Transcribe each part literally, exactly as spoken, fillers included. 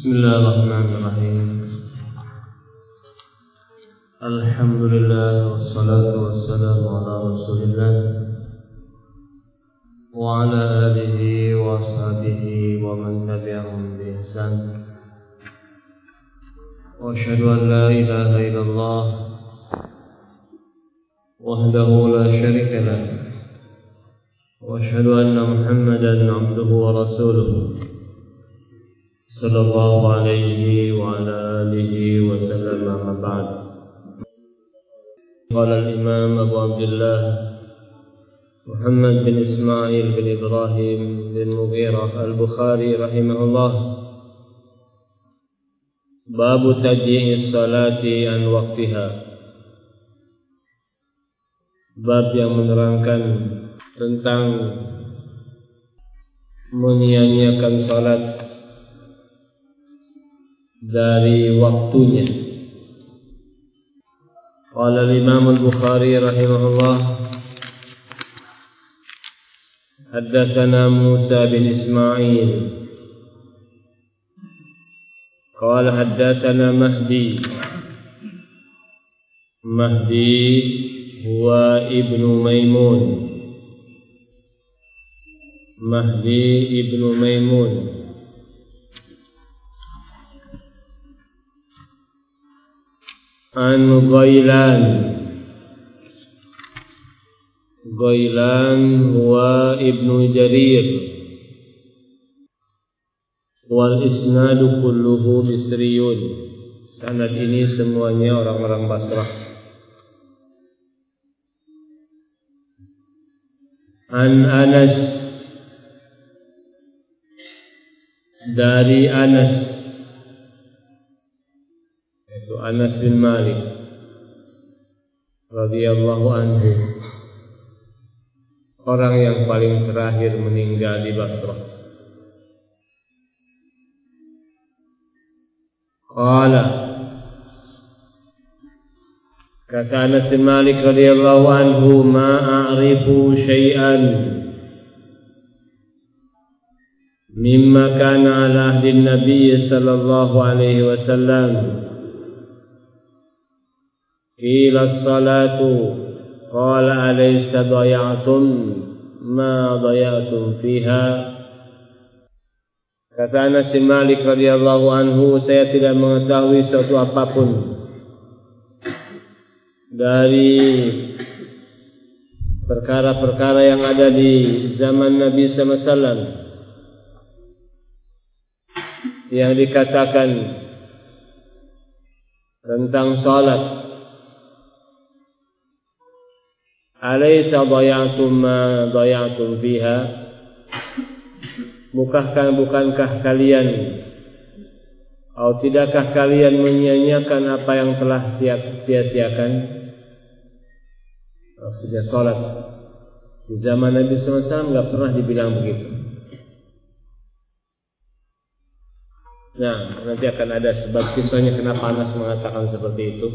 Bismillahirrahmanirrahim. Alhamdulillah wassalatu wassalamu ala Rasulillah wa ala alihi wa ashabihi wa man tabi'ahum bi ihsan. Wa asyhadu an la ilaha illallah wahdahu la syarika lah. Wa asyhadu anna Muhammadan 'abduhu wa rasuluh. Sallallahu alaihi wa ala alihi wa sallam, amma ba'd. Qala al-imam Abu Abdullah Muhammad bin Ismail bin Ibrahim bin Mughirah al-Bukhari rahimahullah, babu tajyi'is salati an waqtiha. Bab yang menerangkan tentang menyia-nyiakan salat dari waktunya. Qala al-Imam al-Bukhari rahimahullah, haddatsana Musa bin Ismail qala haddatsana Mahdi. Mahdi huwa ibnu Maimun. Mahdi ibnu Maimun an Ghailan. Ghailan huwa ibnu Jarir wal isnadu kulluhu Misriyun. Sanad ini semuanya orang-orang Basrah. An Anas, dari Anas, yaitu Anas bin Malik radhiyallahu anhu, orang yang paling terakhir meninggal di Basrah. Qala, kata Anas bin Malik radhiyallahu anhu, ma a'rifu syai'an mimma kana ala ahdi Nabi sallallahu alaihi wasallam qila as-salatu qala alaysa daya'tum ma daya'tum fiha. Kata Anas bin Malik radhiyallahu anhu, saya tidak mengetahui suatu apapun dari perkara-perkara yang ada di zaman Nabi sallallahu alaihi wasallam yang dikatakan tentang salat. Alaysa daya'tum ma daya'tum fiha, bukankah bukankah kalian atau tidakkah kalian menyia-nyiakan apa yang telah sia-siakan? Maksudnya salat di zaman Nabi sallallahu alaihi wasallam enggak pernah dibilang begitu. Nah, nanti akan ada sebab kisahnya kenapa Anas mengatakan seperti itu.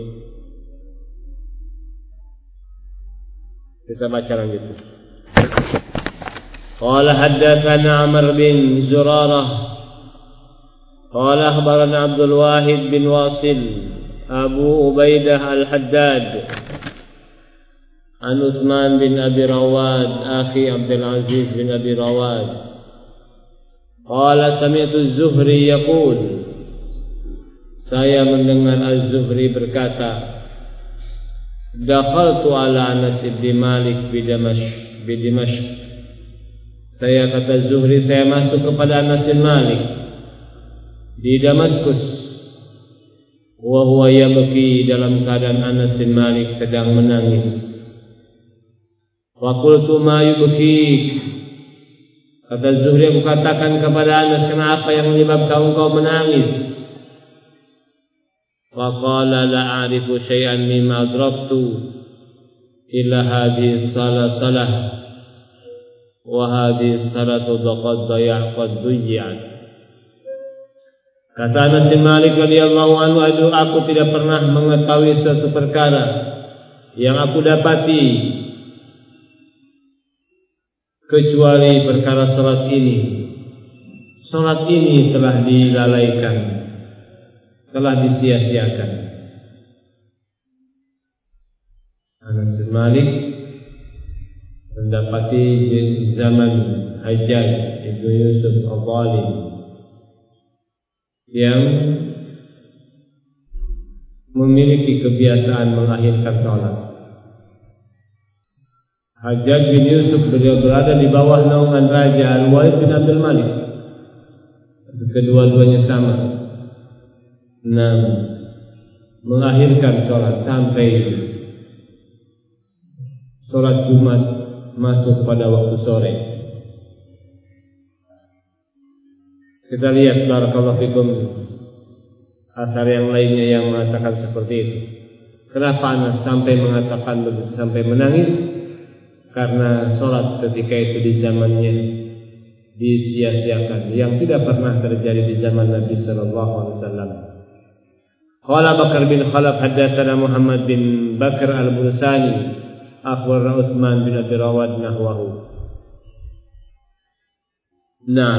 Kita baca lanjut. Qala haddatsana Amr bin Zurarah qala akhbarana Abdul Wahid bin Wasil Abu Ubaidah al-Haddad an Utsman bin Abi Rawad akhi Abdul Aziz bin Abi Rawad qala sami'tu Az-Zuhri yaqul, saya mendengar Az-Zuhri berkata, dakhaltu ala Anas bin Malik bi Damashq bi Dimashq. Saya, kata Zuhri, saya masuk kepada Anas bin Malik di Damaskus. Wa huwa yabki, dalam keadaan Anas bin Malik sedang menangis. Wa qultu ma yubkik, kata Zuhri, aku katakan kepada Anas, kenapa yang menyebabkan engkau menangis? Faqala la a'rifu syai'an mimma adraktu illa hadhihi salah salah wa hadhihi salatu qad daya'at qad duyyat. Kata Anas bin Malik radhiyallahu anhu, aku tidak pernah mengetahui suatu perkara yang aku dapati kecuali perkara salat ini. salat ini telah dilalaikan, telah disia-siakan. Anas bin Malik mendapati zaman Hajjaj Ibnu Yusuf Al-Zalim yang memiliki kebiasaan mengakhirkan salat. Hajjaj bin Yusuf beliau berada di bawah naungan Raja Al-Walid bin Abdul Malik. Kedua-duanya sama. Nah, mengakhirkan salat sampai salat Jumat masuk pada waktu sore. Kita lihat barakallahu fikum asar yang lainnya yang mengatakan seperti itu. Kenapa Anas sampai mengatakan begitu, sampai menangis? Karena salat ketika itu di zamannya disia-siakan, yang tidak pernah terjadi di zaman Nabi sallallahu alaihi wasallam. Qala Bakar bin Khalaf haddatsana Muhammad bin Bakar al-Bursani akhbarana Utsman bin Abi Rawad nahwahu. Nah,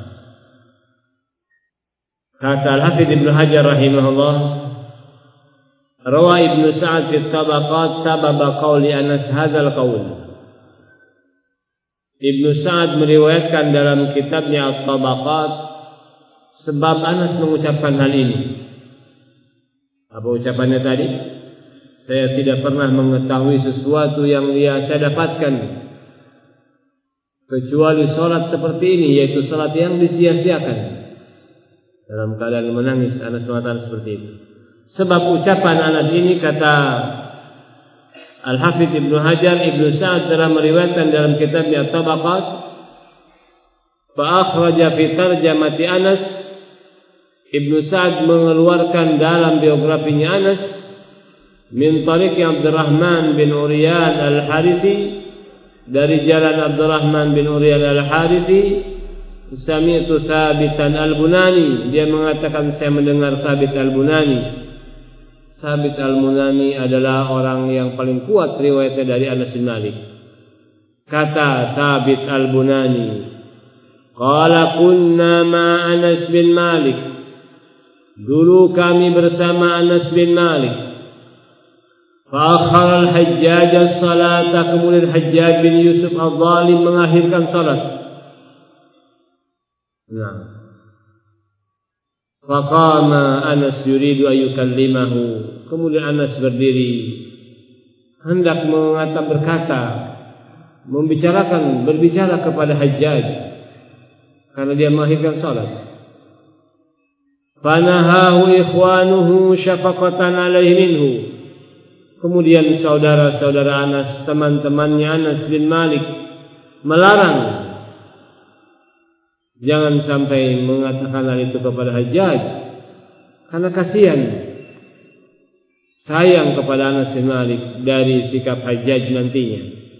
kata Al-Hafidz Ibnu Hajar rahimahullah, rawa Ibnu Sa'ad fi Tabaqat sababa qauli Anas hadzal qaul. Ibnu Sa'ad meriwayatkan dalam kitabnya At-Tabaqat sebab Anas mengucapkan hal ini. Apa ucapannya tadi? Saya tidak pernah mengetahui sesuatu yang dia saya dapatkan kecuali salat seperti ini, yaitu salat yang disia-siakan. Dalam keadaan menangis Anas mengatakan seperti itu. Sebab ucapan Anas ini, kata Al-Hafidz Ibnu Hajar, Ibnu Sa'ad telah meriwayatkan dalam kitabnya Tabaqat, fa akhraja fi tarjamati Anas, Ibnu Sa'ad mengeluarkan dalam biografinya Anas min tariq Abdurrahman bin Uriyan Al-Harithi, dari jalan Abdurrahman bin Uriyan Al-Harithi, sami'tu Tsabitan Al-Bunani, dia mengatakan saya mendengar Tsabit Al-Bunani. Tsabit Al-Bunani adalah orang yang paling kuat riwayatnya dari Anas bin Malik. Kata Tsabit Al-Bunani, qala kunna ma Anas bin Malik, dulu kami bersama Anas bin Malik. Fa akhara al-Hajjaj as-salata, kemudian Hajjaj bin Yusuf Al-Zalim mengakhirkan salat. Nah, faqama Anas yuridu ayyukallimahu, kemudian Anas berdiri hendak mengatakan berkata, membicarakan berbicara kepada Hajjaj karena dia mengakhirkan salat. Fanahahu ikhwanuhu syafaqatan alaihi minhu, kemudian saudara-saudara Anas, teman-temannya Anas bin Malik melarang jangan sampai mengatakan hal itu kepada Hajjaj, karena kasihan, sayang kepada Anas bin Malik dari sikap Hajjaj nantinya.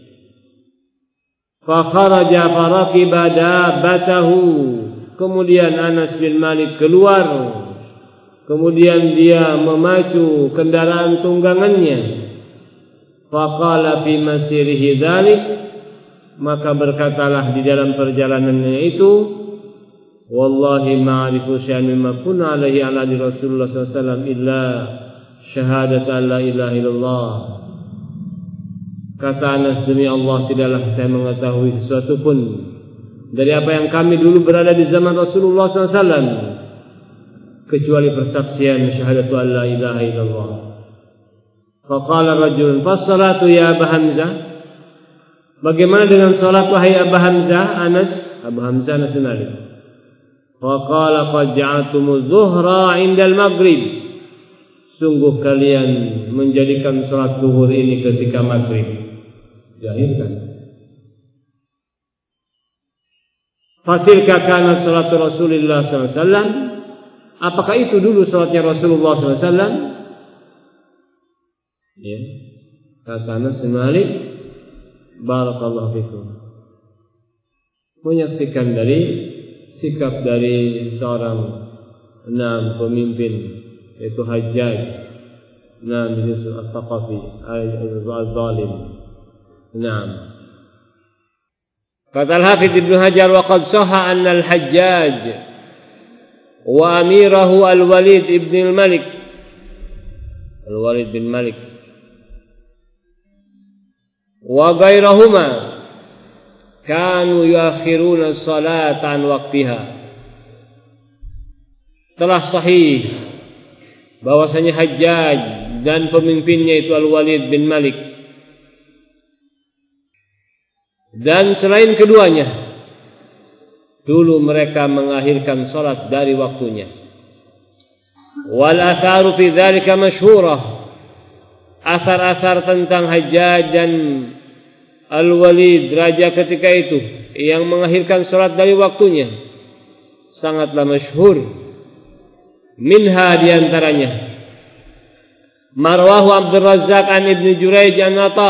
Fa kharaja faraqiba dabbatahu, kemudian Anas bin Malik keluar, kemudian dia memacu kendaraan tunggangannya. Fa qala fi masirihi dzalik, maka berkatalah di dalam perjalanannya itu, wallahi ma'arifu syai'an mimma kunna alaihi ala Rasulullah sallallahu alaihi wasallam illa syahadat la ilaha illallah. Kata Anas, demi Allah tidaklah saya mengetahui sesuatu pun dari apa yang kami dulu berada di zaman Rasulullah sallallahu alaihi wasallam kecuali persaksian syahadat la ilaha illallah. Faqala rajulun, fas-salatu ya Abu Hamzah, bagaimana dengan salat wahai Abu Hamzah? Anas, Abu Hamzah Anas bin Malik. Faqala qad ja'altumuz zuhra 'indal maghrib, sungguh kalian menjadikan salat zuhur ini ketika maghrib diakhirkan. Fatilka kana salatu Rasulullah sallallahu alaihi wasallam, apakah itu dulu salatnya Rasulullah sallallahu alaihi wasallam? Ya, kata Anas bin Malik, barakallahu fikum, menyaksikan dari sikap dari seorang enam pemimpin, yaitu Hajjaj enam Yusuf Al-Thaqafi Al-Zalim. Naam. Kata Al-Hafidz Ibnu Hajar, wa qad sahha anna al-Hajjaj wa amirahu al-Walid ibn al-Malik al-Walid bin Malik wa ghairahuma kanu yuakhiruna as-salata an waqtiha. Telah sahih bahwasanya Hajjaj dan pemimpinnya itu Al-Walid bin Malik dan selain keduanya dulu mereka mengakhirkan salat dari waktunya. Wal atharu fi dzalika masyhurah. Asar-asar tentang Hajjaj dan Al-Walid raja ketika itu yang mengakhirkan salat dari waktunya sangatlah masyhur. Minha diantaranya marwahu Abdul Razzaq an Ibnu Jurayj an Ata.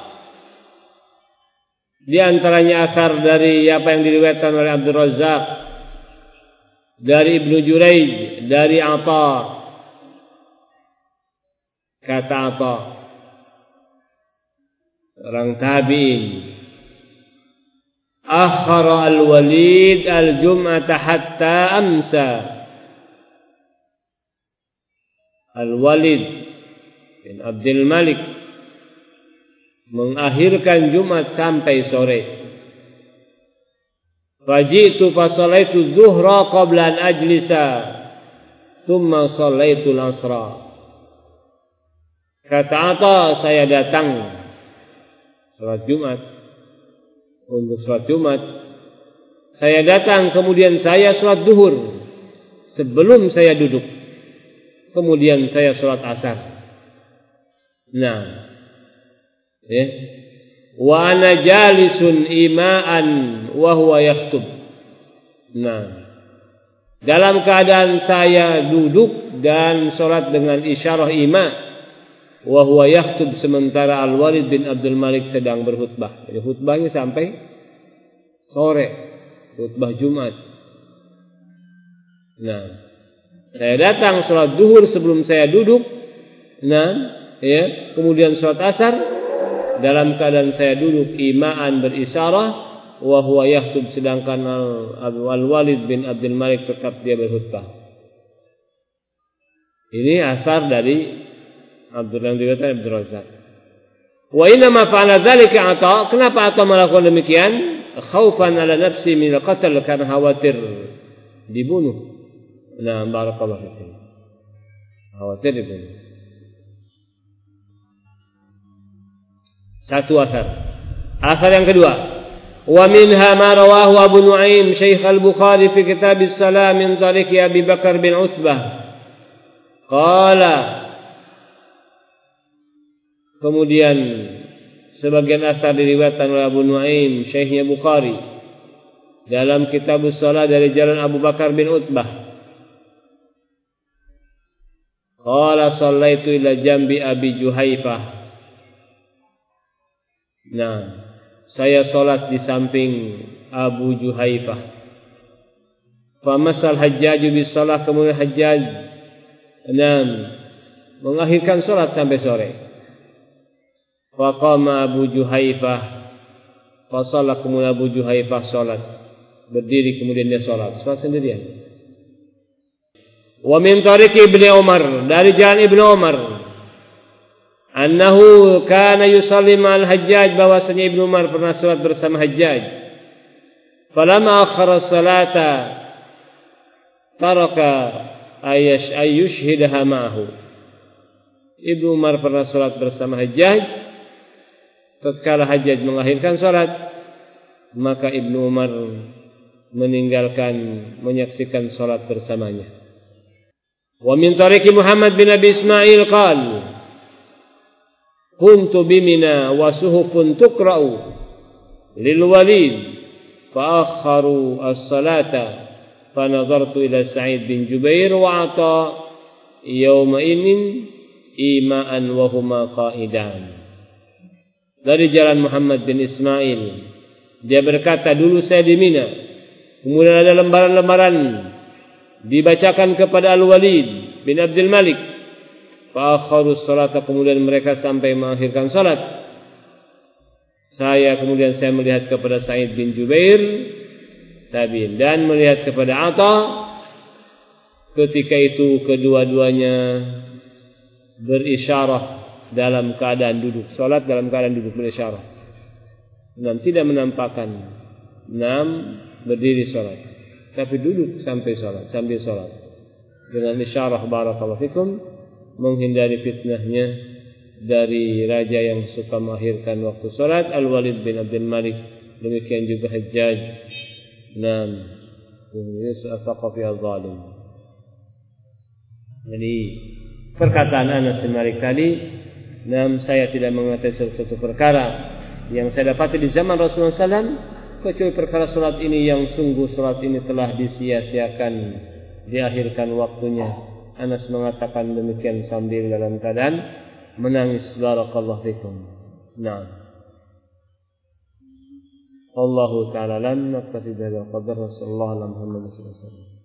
Di antaranya asar dari apa yang diriwayatkan oleh Abdul Razzaq dari Ibnu Jurayj dari Ata. Kata Ata, orang tabi'in, akhara al-Walid al-jum'ata hatta amsa. Al-Walid bin Abdul Malik mengakhirkan Jumat sampai sore. Faji'tu fa sallaitu zuhra qabla an ajlisa thumma sallaitu al-asra. Kata Ata, saya datang salat Jumat untuk salat Jumat. Saya datang kemudian saya salat zuhur sebelum saya duduk. Kemudian saya salat asar. Nah, ya. Wa ana jalisun ima'an wa huwa yakhutub. Nah, dalam keadaan saya duduk dan salat dengan isyarah ima, wa huwa yakhutub, sementara Al-Walid bin Abdul Malik sedang berkhutbah. Jadi khutbahnya sampai sore, khutbah Jumat. Nah, saya datang salat zuhur sebelum saya duduk. Nah, ya, kemudian salat asar dalam keadaan saya duduk ima'an berisyarah wa huwa yahtub, sedangkan Al-Walid bin Abdul Malik tetap dia berkhutbah. Ini asar dari Abdul Rahman Abdul Razzaq. Wa inna ma fa'ala dzalika Ata, kenapa Ata melakukan demikian? Khaufan ala nafsi min al-qatl, karena khawatir dibunuh. Nah, barakallahu fikum. Khawatir dibunuh. Satu asar. Asar yang kedua. Wa minha ma rawahu Abu Nu'aim Syekh Al-Bukhari fi kitab as-salam min tariqi Abi Bakar bin Utbah. Qala. Kemudian sebagian asar diriwayatkan oleh Abu Nu'aim Syekhnya Bukhari dalam kitab as-salat dari jalan Abu Bakar bin Utbah. Qala sallaitu ila jambi Abi Juhaifah. Nah, saya salat di samping Abu Juhaifah. Fa masal Hajjaj bis salat, kemudian Hajjaj enam mengakhirkan salat sampai sore. Fa qama Abu Juhaifah fa shalla, kemudian Abu Juhaifah salat, berdiri kemudian dia salat, salat sendirian. Wa min tariqi Ibnu Umar, dari jalan Ibnu Umar, annahu kana yusalli ma'al Hajjaj, bahwasanya Ibnu Umar pernah salat bersama Hajjaj. Falamma akhara salata taraka ayash ayushhidaha ma'ahu. Ibnu Umar pernah salat bersama Hajjaj. Tatkala Hajjaj mengakhirkan salat, maka Ibnu Umar meninggalkan menyaksikan salat bersamanya. Wa min tariqi Muhammad bin Abi Ismail qal kuntu bimina wa suhufun tuqra'u lil Walid fa akharu as-salata fa nadartu ila Sa'id bin Jubair wa Ata yawma inin ima'an wa huma qa'idan. Dari jalan Muhammad bin Ismail, dia berkata, dulu saya di Mina, kemudian ada lembaran-lembaran dibacakan kepada Al-Walid bin Abdul Malik. Fa akharu salata, kemudian mereka sampai mengakhirkan salat. Saya kemudian saya melihat kepada Sa'id bin Jubair tabi'in dan melihat kepada Atha. Ketika itu kedua-duanya berisyarah dalam keadaan duduk, salat dalam keadaan duduk berisyarah. Dan tidak menampakkan enam berdiri salat, tapi duduk sampai salat, sambil salat. Dengan isyarah barakallahu fikum, menghindari fitnahnya dari raja yang suka mengakhirkan waktu salat, Al-Walid bin Abdul Malik, demikian juga Hajjaj. Nam, Al-Thaqafi al-Zalim. Jadi perkataan Anas bin Malik tadi, nam saya tidak mengetahui sesuatu perkara yang saya dapati di zaman Rasulullah sallallahu alaihi wasallam kecuali perkara salat ini yang sungguh salat ini telah disia-siakan, diakhirkan waktunya. Anas mengatakan demikian sambil dalam keadaan menangis. Barakallahu fikum. Naam. Allahu ta'ala lan naktafi bil qadar. Sallallahu alaihi wasallam.